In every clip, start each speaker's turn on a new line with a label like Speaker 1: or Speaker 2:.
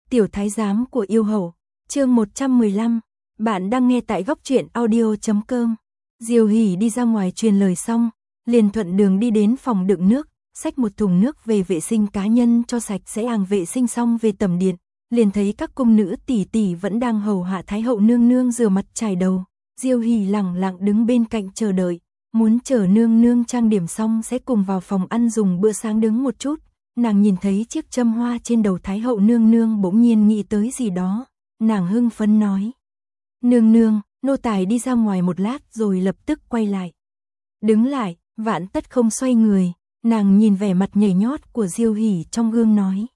Speaker 1: Tiểu thái giám của yêu hậu, chương 115, bạn đang nghe tại góc truyện audio.com. Diêu Hỷ đi ra ngoài truyền lời xong, liền thuận đường đi đến phòng đựng nước, xách một thùng nước về vệ sinh cá nhân cho sạch sẽ. Vệ sinh xong về tầm điện, liền thấy các cung nữ tỷ tỷ vẫn đang hầu hạ thái hậu nương nương rửa mặt chải đầu. Diêu Hỷ lẳng lặng đứng bên cạnh chờ đợi, muốn chờ nương nương trang điểm xong sẽ cùng vào phòng ăn dùng bữa sáng. Đứng một chút, nàng nhìn thấy chiếc châm hoa trên đầu thái hậu nương nương, bỗng nhiên nghĩ tới gì đó, nàng hưng phấn nói: "Nương nương, nô tài đi ra ngoài một lát." Rồi lập tức quay lại. Đứng lại, Vạn Tất không xoay người, nàng nhìn vẻ mặt nhảy nhót của Diêu Hỷ trong gương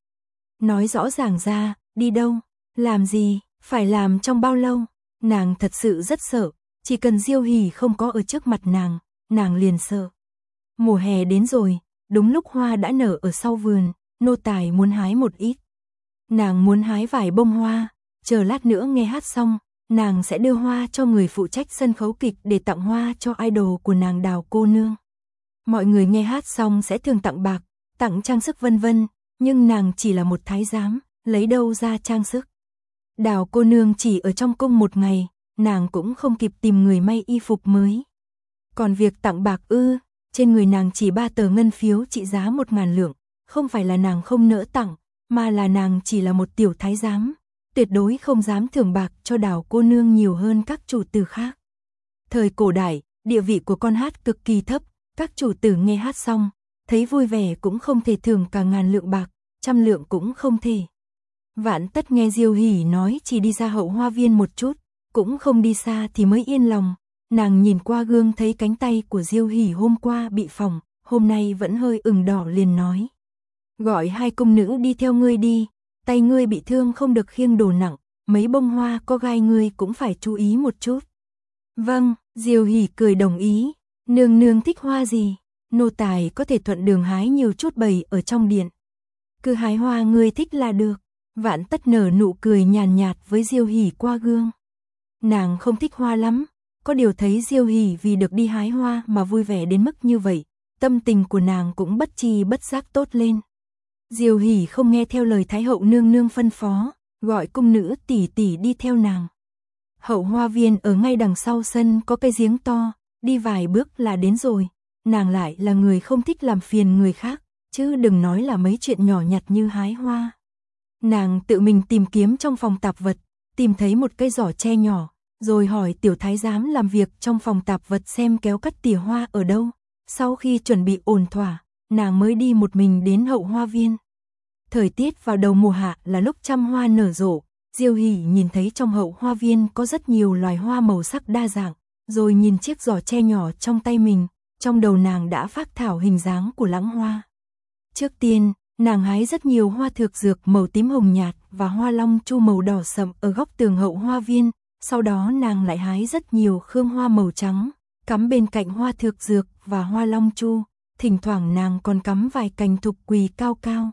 Speaker 1: nói rõ ràng ra, đi đâu, làm gì, phải làm trong bao lâu. Nàng thật sự rất sợ, chỉ cần Diêu Hỷ không có ở trước mặt nàng liền sợ. Mùa hè đến rồi, đúng lúc hoa đã nở ở sau vườn, nô tài muốn hái một ít. Nàng muốn hái vài bông hoa, chờ lát nữa nghe hát xong, nàng sẽ đưa hoa cho người phụ trách sân khấu kịch để tặng hoa cho idol của nàng Đào cô nương. Mọi người nghe hát xong sẽ thường tặng bạc, tặng trang sức vân vân, nhưng nàng chỉ là một thái giám, lấy đâu ra trang sức. Đào cô nương chỉ ở trong cung một ngày, nàng cũng không kịp tìm người may y phục mới. Còn việc tặng bạc trên người nàng chỉ 3 tờ ngân phiếu trị giá 1000 lượng, không phải là nàng không nỡ tặng, mà là nàng chỉ là một tiểu thái giám, tuyệt đối không dám thưởng bạc cho Đào cô nương nhiều hơn các chủ tử khác. Thời cổ đại, địa vị của con hát cực kỳ thấp, các chủ tử nghe hát xong, thấy vui vẻ cũng không thể thưởng cả 1000 lượng bạc, 100 lượng cũng không thể. Vạn Tất nghe Diêu Hỷ nói chỉ đi ra hậu hoa viên một chút, cũng không đi xa thì mới yên lòng. Nàng nhìn qua gương thấy cánh tay của Diêu Hỷ hôm qua bị phỏng, hôm nay vẫn hơi ửng đỏ, liền nói: "Gọi 2 cung nữ đi theo ngươi đi, tay ngươi bị thương không được khiêng đồ nặng, mấy bông hoa có gai ngươi cũng phải chú ý một chút." "Vâng." Diêu Hỷ cười đồng ý. "Nương nương thích hoa gì, nô tài có thể thuận đường hái nhiều chút bày ở trong điện." "Cứ hái hoa ngươi thích là được." Vạn Tất nở nụ cười nhàn nhạt với Diêu Hỷ qua gương. Nàng không thích hoa lắm, có điều thấy Diêu Hỷ vì được đi hái hoa mà vui vẻ đến mức như vậy, tâm tình của nàng cũng bất tri bất giác tốt lên. Diêu Hỷ không nghe theo lời thái hậu nương nương phân phó, gọi cung nữ tỷ tỷ đi theo nàng. Hậu hoa viên ở ngay đằng sau sân có cây giếng to, đi vài bước là đến rồi. Nàng lại là người không thích làm phiền người khác, chứ đừng nói là mấy chuyện nhỏ nhặt như hái hoa. Nàng tự mình tìm kiếm trong phòng tạp vật, tìm thấy một cây giỏ tre nhỏ, rồi hỏi tiểu thái giám làm việc trong phòng tạp vật xem kéo cắt tỉa hoa ở đâu. Sau khi chuẩn bị ổn thỏa, nàng mới đi một mình đến hậu hoa viên. Thời tiết vào đầu mùa hạ là lúc trăm hoa nở rộ, Diêu Hỷ nhìn thấy trong hậu hoa viên có rất nhiều loài hoa màu sắc đa dạng, rồi nhìn chiếc giỏ tre nhỏ trong tay mình, trong đầu nàng đã phác thảo hình dáng của lãng hoa. Trước tiên, nàng hái rất nhiều hoa thược dược màu tím hồng nhạt và hoa long chu màu đỏ sậm ở góc tường hậu hoa viên. Sau đó nàng lại hái rất nhiều khương hoa màu trắng, cắm bên cạnh hoa thược dược và hoa long chu, thỉnh thoảng nàng còn cắm vài cành thục quỳ cao cao.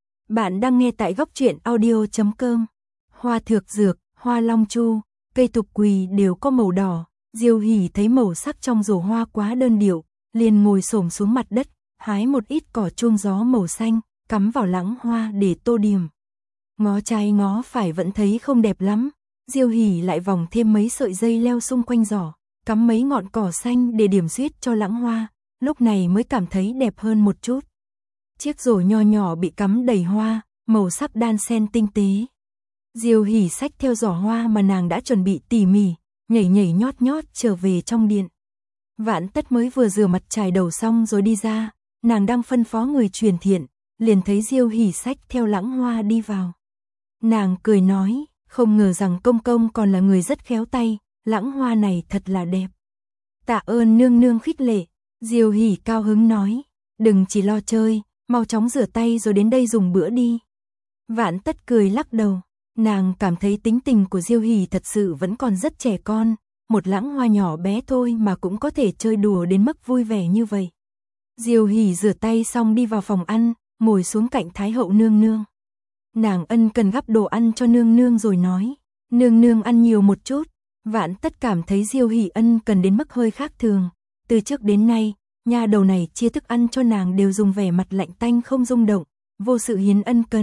Speaker 1: Bạn đang nghe tại góc truyện audio.com. Hoa thược dược, hoa long chu, cây thục quỳ đều có màu đỏ. Diêu Hỷ thấy màu sắc trong rổ hoa quá đơn điệu, liền ngồi xổm xuống mặt đất, hái một ít cỏ chuông gió màu xanh, cắm vào lãng hoa để tô điểm. Ngó trái ngó phải vẫn thấy không đẹp lắm. Diêu Hỷ lại vòng thêm mấy sợi dây leo xung quanh giỏ, cắm mấy ngọn cỏ xanh để điểm xuyết cho lãng hoa, lúc này mới cảm thấy đẹp hơn một chút. Chiếc rổ nho nhỏ bị cắm đầy hoa, màu sắc đan xen tinh tế. Diêu Hỷ xách theo giỏ hoa mà nàng đã chuẩn bị tỉ mỉ, nhảy nhảy nhót nhót trở về trong điện. Vạn Tất mới vừa rửa mặt chải đầu xong rồi đi ra, nàng đang phân phó người truyền thiện, liền thấy Diêu Hỷ xách theo lãng hoa đi vào. Nàng cười nói: "Không ngờ rằng công công còn là người rất khéo tay, lãng hoa này thật là đẹp." "Tạ ơn nương nương khích lệ." Diêu Hỷ cao hứng nói: "Đừng chỉ lo chơi, mau chóng rửa tay rồi đến đây dùng bữa đi." Vạn Tất cười lắc đầu, nàng cảm thấy tính tình của Diêu Hỷ thật sự vẫn còn rất trẻ con, một lãng hoa nhỏ bé thôi mà cũng có thể chơi đùa đến mức vui vẻ như vậy. Diêu Hỷ rửa tay xong đi vào phòng ăn, ngồi xuống cạnh thái hậu nương nương. Nàng ân cần gắp đồ ăn cho nương nương rồi nói: "Nương nương ăn nhiều một chút." Vạn Tất cảm thấy Diêu Hỷ ân cần đến mức hơi khác thường. Từ trước đến nay, nha đầu này chia thức ăn cho nàng đều dùng vẻ mặt lạnh tanh không rung động, vô sự hiến ân cần,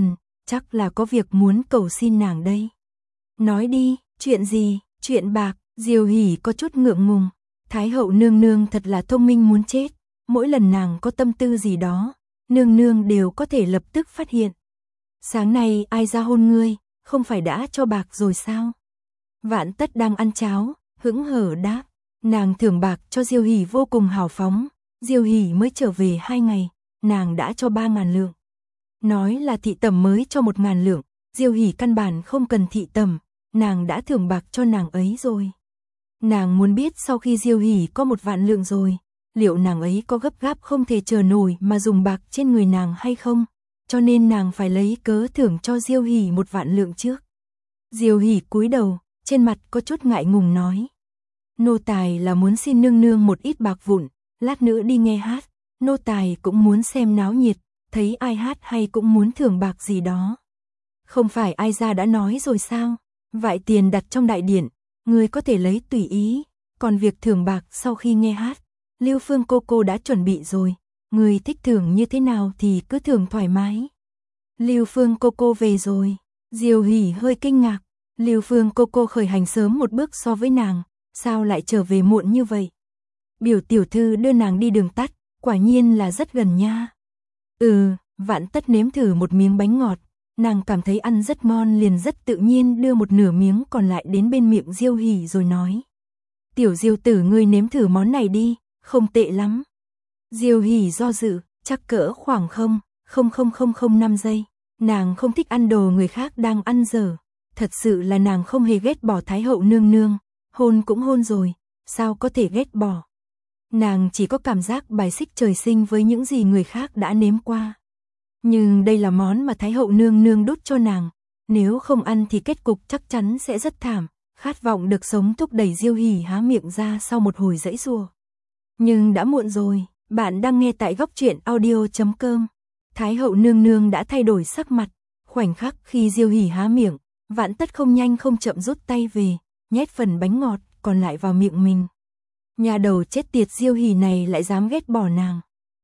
Speaker 1: chắc là có việc muốn cầu xin nàng đây. Nói đi, chuyện gì? Chuyện bạc. Diêu Hỷ có chút ngượng ngùng. Thái hậu nương nương thật là thông minh muốn chết. Mỗi lần nàng có tâm tư gì đó, nương nương đều có thể lập tức phát hiện. Sáng nay ai ra hôn ngươi, không phải đã cho bạc rồi sao? Vạn Tất đang ăn cháo, hững hờ đáp. Nàng thưởng bạc cho Diêu Hỷ vô cùng hào phóng. Diêu Hỷ mới trở về 2 ngày, nàng đã cho 3.000 lượng. Nói là thị tẩm mới cho 1.000 lượng, Diêu Hỷ căn bản không cần thị tẩm, nàng đã thưởng bạc cho nàng ấy rồi. Nàng muốn biết sau khi Diêu Hỷ có 1.000 lượng rồi, liệu nàng ấy có gấp gáp không thể chờ nổi mà dùng bạc trên người nàng hay không, cho nên nàng phải lấy cớ thưởng cho Diêu Hỷ 1.000 lượng trước. Diêu Hỷ cúi đầu, trên mặt có chút ngại ngùng nói. Nô tài là muốn xin nương nương một ít bạc vụn, lát nữa đi nghe hát, nô tài cũng muốn xem náo nhiệt, thấy ai hát hay cũng muốn thưởng bạc gì đó. Không phải ai ra đã nói rồi sao, vại tiền đặt trong đại điện, người có thể lấy tùy ý, còn việc thưởng bạc sau khi nghe hát, Lưu Phương cô đã chuẩn bị rồi, người thích thưởng như thế nào thì cứ thưởng thoải mái. Lưu Phương cô về rồi, Diêu Hỷ hơi kinh ngạc, Lưu Phương cô khởi hành sớm một bước so với nàng, sao lại trở về muộn như vậy? Biểu tiểu thư đưa nàng đi đường tắt, quả nhiên là rất gần nha. Vạn Tất nếm thử một miếng bánh ngọt, nàng cảm thấy ăn rất ngon liền rất tự nhiên đưa một nửa miếng còn lại đến bên miệng Diêu Hỷ rồi nói. Tiểu Diêu tử ngươi nếm thử món này đi, không tệ lắm. Diêu Hỷ do dự, chắc cỡ khoảng 0,00005 giây. Nàng không thích ăn đồ người khác đang ăn dở. Thật sự là nàng không hề ghét bỏ Thái hậu nương nương, hôn cũng hôn rồi, sao có thể ghét bỏ. Nàng chỉ có cảm giác bài xích trời sinh với những gì người khác đã nếm qua. Nhưng đây là món mà Thái hậu nương nương đút cho nàng, nếu không ăn thì kết cục chắc chắn sẽ rất thảm. Khát vọng được sống thúc đẩy Diêu Hỷ há miệng ra sau một hồi giãy giụa. Nhưng đã muộn rồi, bạn đang nghe tại góc truyện audio.com. Thái hậu nương nương đã thay đổi sắc mặt, khoảnh khắc khi Diêu Hỷ há miệng, Vạn Tất không nhanh không chậm rút tay về, nhét phần bánh ngọt còn lại vào miệng mình. Nhà đầu chết tiệt Diêu Hỷ này lại dám ghét bỏ nàng.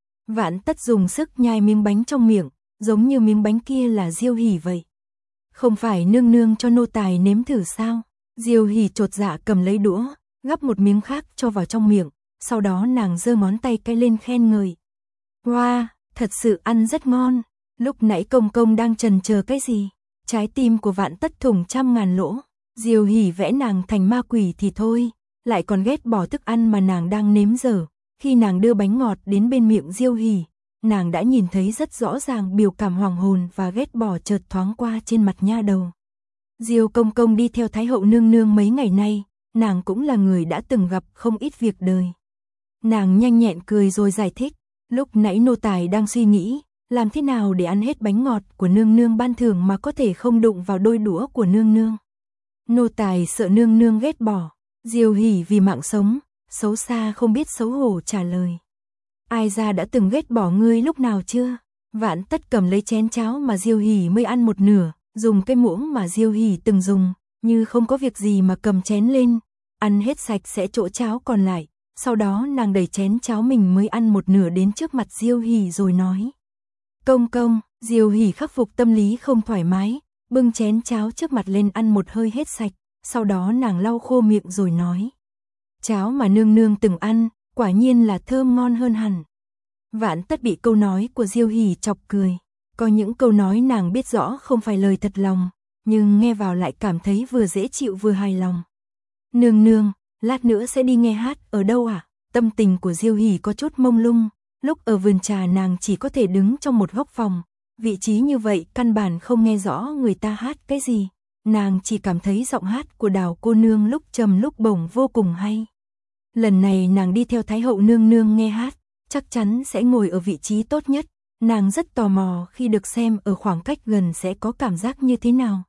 Speaker 1: Vạn Tất dùng sức nhai miếng bánh trong miệng, giống như miếng bánh kia là Diêu Hỷ vậy. Không phải nương nương cho nô tài nếm thử sao? Diêu Hỷ chột dạ cầm lấy đũa, gắp một miếng khác cho vào trong miệng, sau đó nàng giơ ngón tay cái lên khen ngợi. Wow, thật sự ăn rất ngon. Lúc nãy công công đang chần chờ cái gì? Trái tim của Vạn Tất thủng 100.000 lỗ. Diêu Hỷ vẽ nàng thành ma quỷ thì thôi, lại còn ghét bỏ thức ăn mà nàng đang nếm dở. Khi nàng đưa bánh ngọt đến bên miệng Diêu Hỷ, nàng đã nhìn thấy rất rõ ràng biểu cảm hoàng hồn và ghét bỏ chợt thoáng qua trên mặt nha đầu. Diêu công công đi theo Thái hậu nương nương mấy ngày nay, nàng cũng là người đã từng gặp không ít việc đời. Nàng nhanh nhẹn cười rồi giải thích, lúc nãy nô tài đang suy nghĩ, làm thế nào để ăn hết bánh ngọt của nương nương ban thưởng mà có thể không đụng vào đôi đũa của nương nương. Nô tài sợ nương nương ghét bỏ. Diêu Hỷ vì mạng sống, xấu xa không biết xấu hổ trả lời. Ai ra đã từng ghét bỏ ngươi lúc nào chưa? Vạn Tất cầm lấy chén cháo mà Diêu Hỷ mới ăn một nửa, dùng cái muỗng mà Diêu Hỷ từng dùng, như không có việc gì mà cầm chén lên, ăn hết sạch sẽ chỗ cháo còn lại. Sau đó nàng đẩy chén cháo mình mới ăn một nửa đến trước mặt Diêu Hỷ rồi nói. Công công. Diêu Hỷ khắc phục tâm lý không thoải mái, bưng chén cháo trước mặt lên ăn một hơi hết sạch, sau đó nàng lau khô miệng rồi nói. Cháo mà nương nương từng ăn, quả nhiên là thơm ngon hơn hẳn. Vạn Tất bị câu nói của Diêu Hỷ chọc cười, có những câu nói nàng biết rõ không phải lời thật lòng, nhưng nghe vào lại cảm thấy vừa dễ chịu vừa hài lòng. Nương nương, lát nữa sẽ đi nghe hát ở đâu à? Tâm tình của Diêu Hỷ có chút mông lung, lúc ở vườn trà nàng chỉ có thể đứng trong một góc phòng, vị trí như vậy căn bản không nghe rõ người ta hát cái gì, nàng chỉ cảm thấy giọng hát của Đào cô nương lúc trầm lúc bổng vô cùng hay. Lần này nàng đi theo Thái hậu nương nương nghe hát, chắc chắn sẽ ngồi ở vị trí tốt nhất, nàng rất tò mò khi được xem ở khoảng cách gần sẽ có cảm giác như thế nào.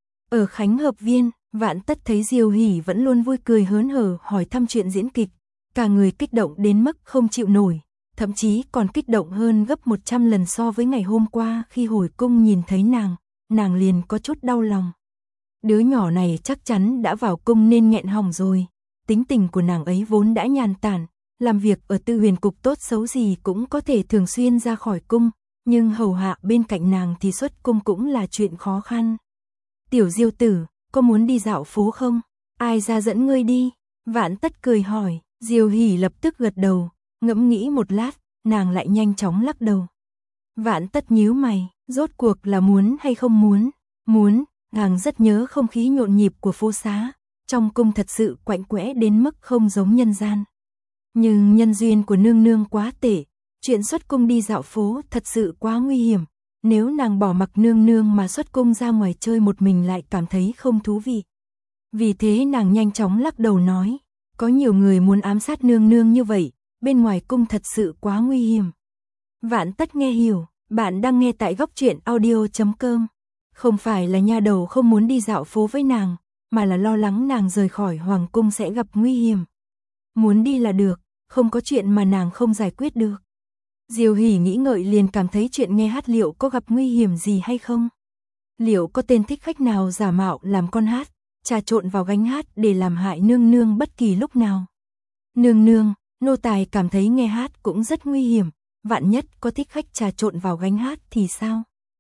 Speaker 1: Ở Khánh Hợp Viên, Vạn Tất thấy Diêu Hỷ vẫn luôn vui cười hớn hở hỏi thăm chuyện diễn kịch, cả người kích động đến mức không chịu nổi, thậm chí còn kích động hơn gấp 100 lần so với ngày hôm qua khi hồi cung nhìn thấy nàng liền có chút đau lòng. Đứa nhỏ này chắc chắn đã vào cung nên nghẹn họng rồi, tính tình của nàng ấy vốn đã nhàn tản, làm việc ở Tư Huyền cục tốt xấu gì cũng có thể thường xuyên ra khỏi cung, nhưng hầu hạ bên cạnh nàng thì xuất cung cũng là chuyện khó khăn. Tiểu Diêu tử, có muốn đi dạo phố không? Ai ra dẫn ngươi đi? Vạn Tất cười hỏi. Diêu Hỷ lập tức gật đầu, ngẫm nghĩ một lát, nàng lại nhanh chóng lắc đầu. Vạn Tất nhíu mày, rốt cuộc là muốn hay không muốn? Muốn, nàng rất nhớ không khí nhộn nhịp của phố xá, trong cung thật sự quạnh quẽ đến mức không giống nhân gian. Nhưng nhân duyên của nương nương quá tệ, chuyện xuất cung đi dạo phố thật sự quá nguy hiểm, nếu nàng bỏ mặc nương nương mà xuất cung ra ngoài chơi một mình lại cảm thấy không thú vị. Vì thế nàng nhanh chóng lắc đầu nói, có nhiều người muốn ám sát nương nương như vậy, bên ngoài cung thật sự quá nguy hiểm. Vạn Tất nghe hiểu, bạn đang nghe tại Góc Truyện Audio.com. Không phải là nha đầu không muốn đi dạo phố với nàng, mà là lo lắng nàng rời khỏi hoàng cung sẽ gặp nguy hiểm. Muốn đi là được, không có chuyện mà nàng không giải quyết được. Diêu Hỷ nghĩ ngợi liền cảm thấy chuyện nghe hát liệu có gặp nguy hiểm gì hay không? Liệu có tên thích khách nào giả mạo làm con hát, trà trộn vào gánh hát để làm hại nương nương bất kỳ lúc nào? Nương nương, nô tài cảm thấy nghe hát cũng rất nguy hiểm, vạn nhất có thích khách trà trộn vào gánh hát thì sao?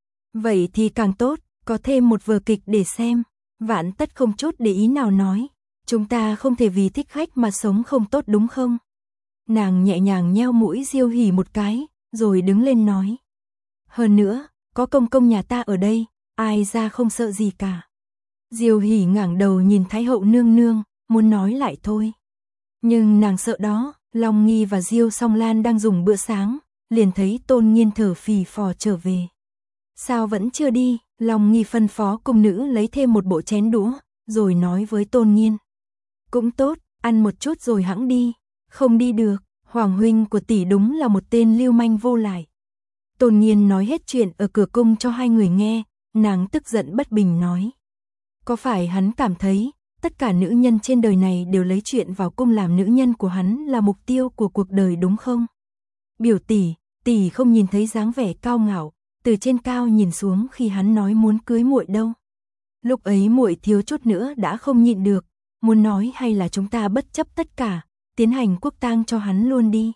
Speaker 1: Vậy thì càng tốt, có thêm một vở kịch để xem. Vạn Tất không chút để ý nào nói, chúng ta không thể vì thích khách mà sống không tốt đúng không? Nàng nhẹ nhàng nheo mũi Diêu Hỷ một cái, rồi đứng lên nói. Hơn nữa, có công công nhà ta ở đây, ai ra không sợ gì cả. Diêu Hỷ ngẩng đầu nhìn Thái hậu nương nương, muốn nói lại thôi. Nhưng nàng sợ đó, Long Nghi và Diêu Song Lan đang dùng bữa sáng, liền thấy Tôn Nghiên thở phì phò trở về. Sao vẫn chưa đi? Long Nghi phân phó cung nữ lấy thêm một bộ chén đũa, rồi nói với Tôn Nghiên. Cũng tốt, ăn một chút rồi hẵng đi. Không đi được, hoàng huynh của tỷ đúng là một tên lưu manh vô lại. Tôn Nghiên nói hết chuyện ở cửa cung cho hai người nghe, nàng tức giận bất bình nói. Có phải hắn cảm thấy, tất cả nữ nhân trên đời này đều lấy chuyện vào cung làm nữ nhân của hắn là mục tiêu của cuộc đời đúng không? Biểu tỷ không nhìn thấy dáng vẻ cao ngạo, từ trên cao nhìn xuống khi hắn nói muốn cưới muội đâu. Lúc ấy muội thiếu chút nữa đã không nhịn được, muốn nói hay là chúng ta bất chấp tất cả, tiến hành quốc tang cho hắn luôn đi.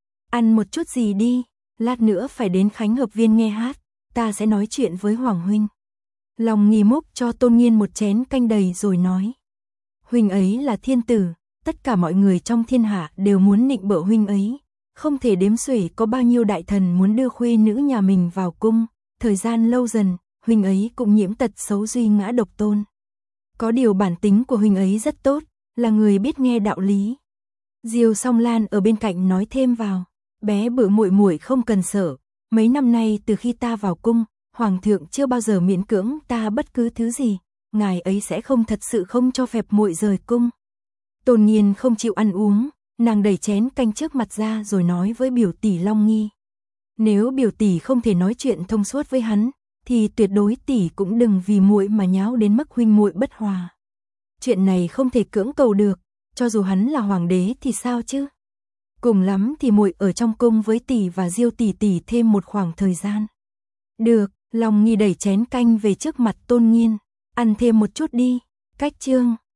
Speaker 1: Ăn một chút gì đi, lát nữa phải đến Khánh Hợp Viên nghe hát, ta sẽ nói chuyện với Hoàng huynh. Long Nghi múc cho Tôn Nghiên một chén canh đầy rồi nói. Huynh ấy là thiên tử, tất cả mọi người trong thiên hạ đều muốn nịnh bợ huynh ấy. Không thể đếm xuể có bao nhiêu đại thần muốn đưa khuê nữ nhà mình vào cung, thời gian lâu dần, huynh ấy cũng nhiễm tật xấu duy ngã độc tôn. Có điều bản tính của huynh ấy rất tốt, là người biết nghe đạo lý. Diêu Song Lan ở bên cạnh nói thêm vào, bé bự muội muội không cần sợ, mấy năm nay từ khi ta vào cung, hoàng thượng chưa bao giờ miễn cưỡng ta bất cứ thứ gì, ngài ấy sẽ không thật sự không cho phép muội rời cung. Tôn Nghiên không chịu ăn uống, nàng đẩy chén canh trước mặt ra rồi nói với biểu tỷ Long Nghi. Nếu biểu tỷ không thể nói chuyện thông suốt với hắn, thì tuyệt đối tỷ cũng đừng vì muội mà nháo đến mức huynh muội bất hòa. Chuyện này không thể cưỡng cầu được, cho dù hắn là hoàng đế thì sao chứ? Cùng lắm thì muội ở trong cung với tỷ và Diêu tỷ thêm một khoảng thời gian. Được, Long Nghi đẩy chén canh về trước mặt Tôn Nghiên, ăn thêm một chút đi. Cách chương